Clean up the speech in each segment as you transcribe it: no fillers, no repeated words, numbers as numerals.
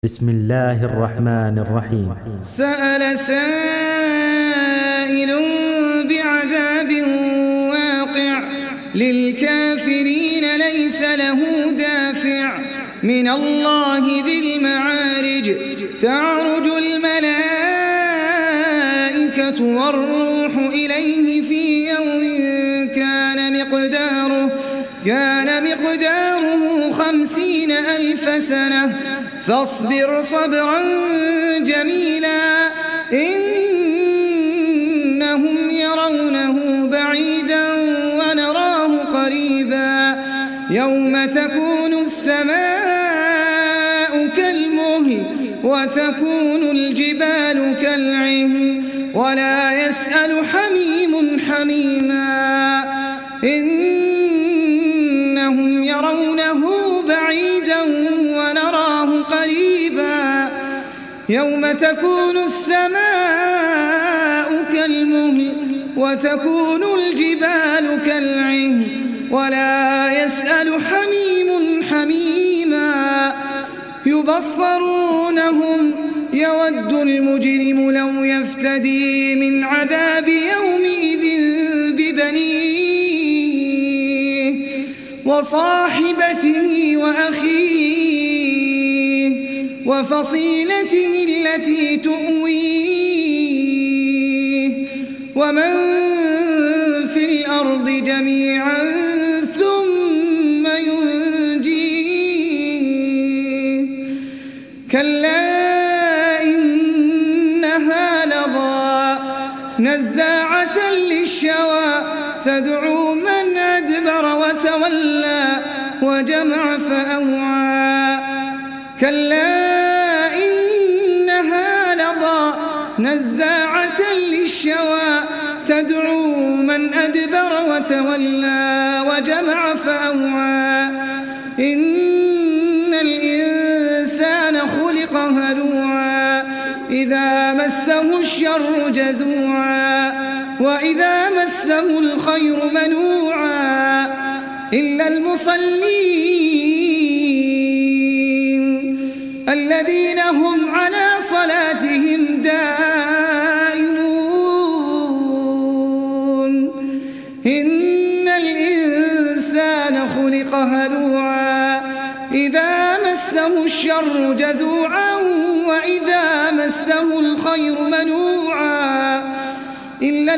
بسم الله الرحمن الرحيم. سأل سائل بعذاب واقع للكافرين ليس له دافع من الله ذي المعارج تعرج الملائكة والروح إليه في يوم كان مقداره 50,000 سنة فاصبر صبرا جميلا إنهم يرونه بعيدا ونراه قريبا يوم تكون السماء كالمهل وتكون الجبال كالعهن ولا يسأل حميم حميما إنهم يرونه بعيدا ونراه قريبا يوم تكون السماء كالمهل وتكون الجبال كالعهن ولا يسأل حميم حميما يبصرونهم يود المجرم لو يفتدي من عذاب يومئذ ببنيه وصاحبته وأخيه وفصيلته التي تؤويه ومن في الأرض جميعا ثم ينجيه كلا إنها لظى نزاعة للشوى تدعو من أدبر وتولى وجمع فأوعى كلا إنها لظى نزاعة للشوى تدعو من أدبر وتولى وجمع فأوعى إن الإنسان خلق هلوعا إذا مسه الشر جزوعا وإذا مسه الخير منوعا إلا المصلين الذين هم على صلاتهم دائمون إن الإنسان خلق هلوعا إذا مسه الشر جزوعا وإذا مسه الخير منوعا إلا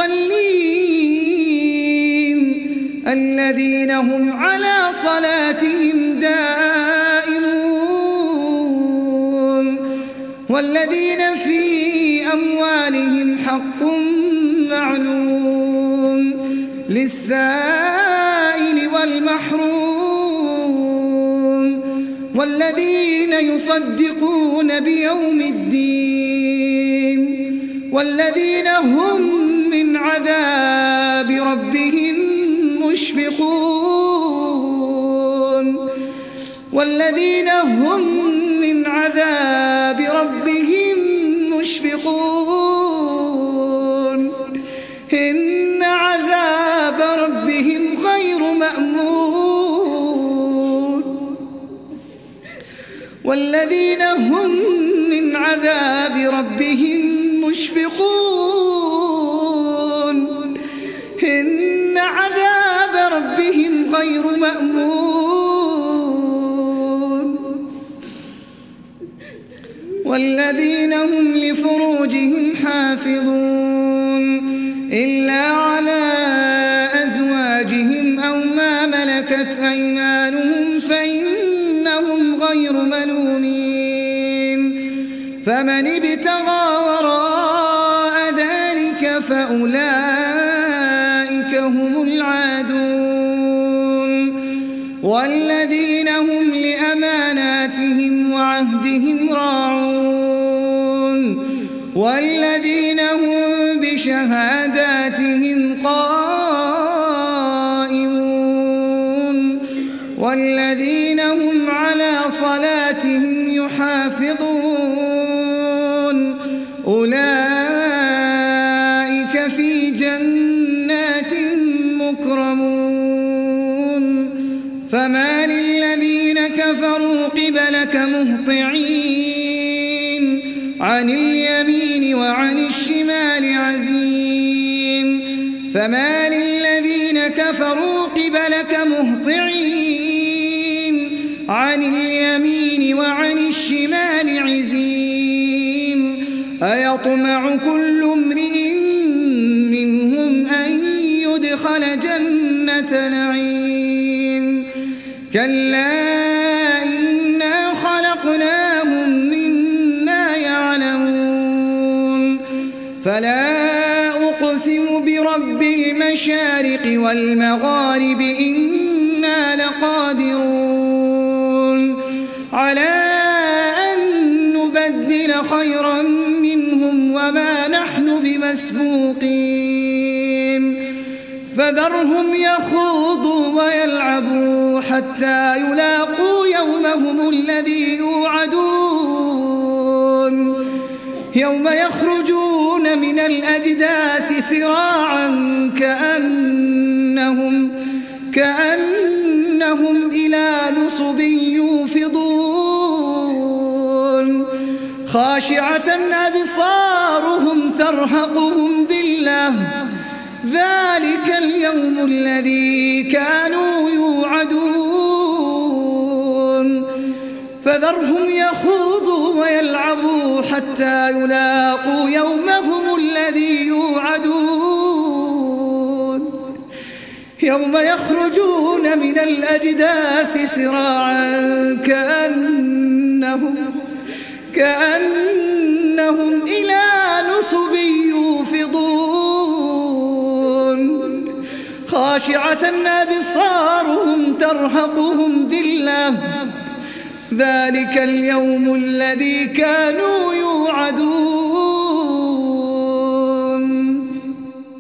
المصلين الذين هم على صلاتهم دائمون والذين في أموالهم حق معلوم للسائل والمحروم والذين يصدقون بيوم الدين والذين هم من عذاب ربهم مشفقون والذين هم من عذاب ربهم مشفقون إن عذاب ربهم غير مأمون والذين هم من عذاب ربهم مشفقون إن عذاب ربهم غير مأمون والذين هم لفروجهم حافظون إلا على أزواجهم أو ما ملكت أيمانهم فإنهم غير ملومين فمن ابتغى وراء ذلك فأولئك هم العادون والذين هم لأماناتهم وعهدهم راعون والذين هم بشهاداتهم قائمون والذين هم على صلاتهم يحافظون أولئك في جنات مكرمون فما للذين كفروا قبلك مهطعين عن اليمين وعن الشمال عزين فما للذين كفروا قبلك مهطعين عن اليمين وعن الشمال عزين أيطمع كل امرئ منهم أن يدخل جنة نعيم كلا إنا خلقناهم مما يعلمون فلا أقسم برب المشارق والمغارب إنا لقادرون على أن نبدل خيرا منهم وما نحن بمسبوقين فذرهم يخوضوا ويلعبوا حتى يلاقوا يومهم الذي يوعدون يوم يخرجون من الأجداث سراعا كأنهم إلى نصب يوفضون خاشعة أبصارهم ترهقهم ذلة ذلك اليوم الذي كانوا يوعدون فذرهم يخوضوا ويلعبوا حتى يلاقوا يومهم الذي يوعدون يوم يخرجون من الأجداث سراعا كأنهم إلى نصب يوفضون خاشعة أبصارهم ترهقهم ذلة ذلك اليوم الذي كانوا يوعدون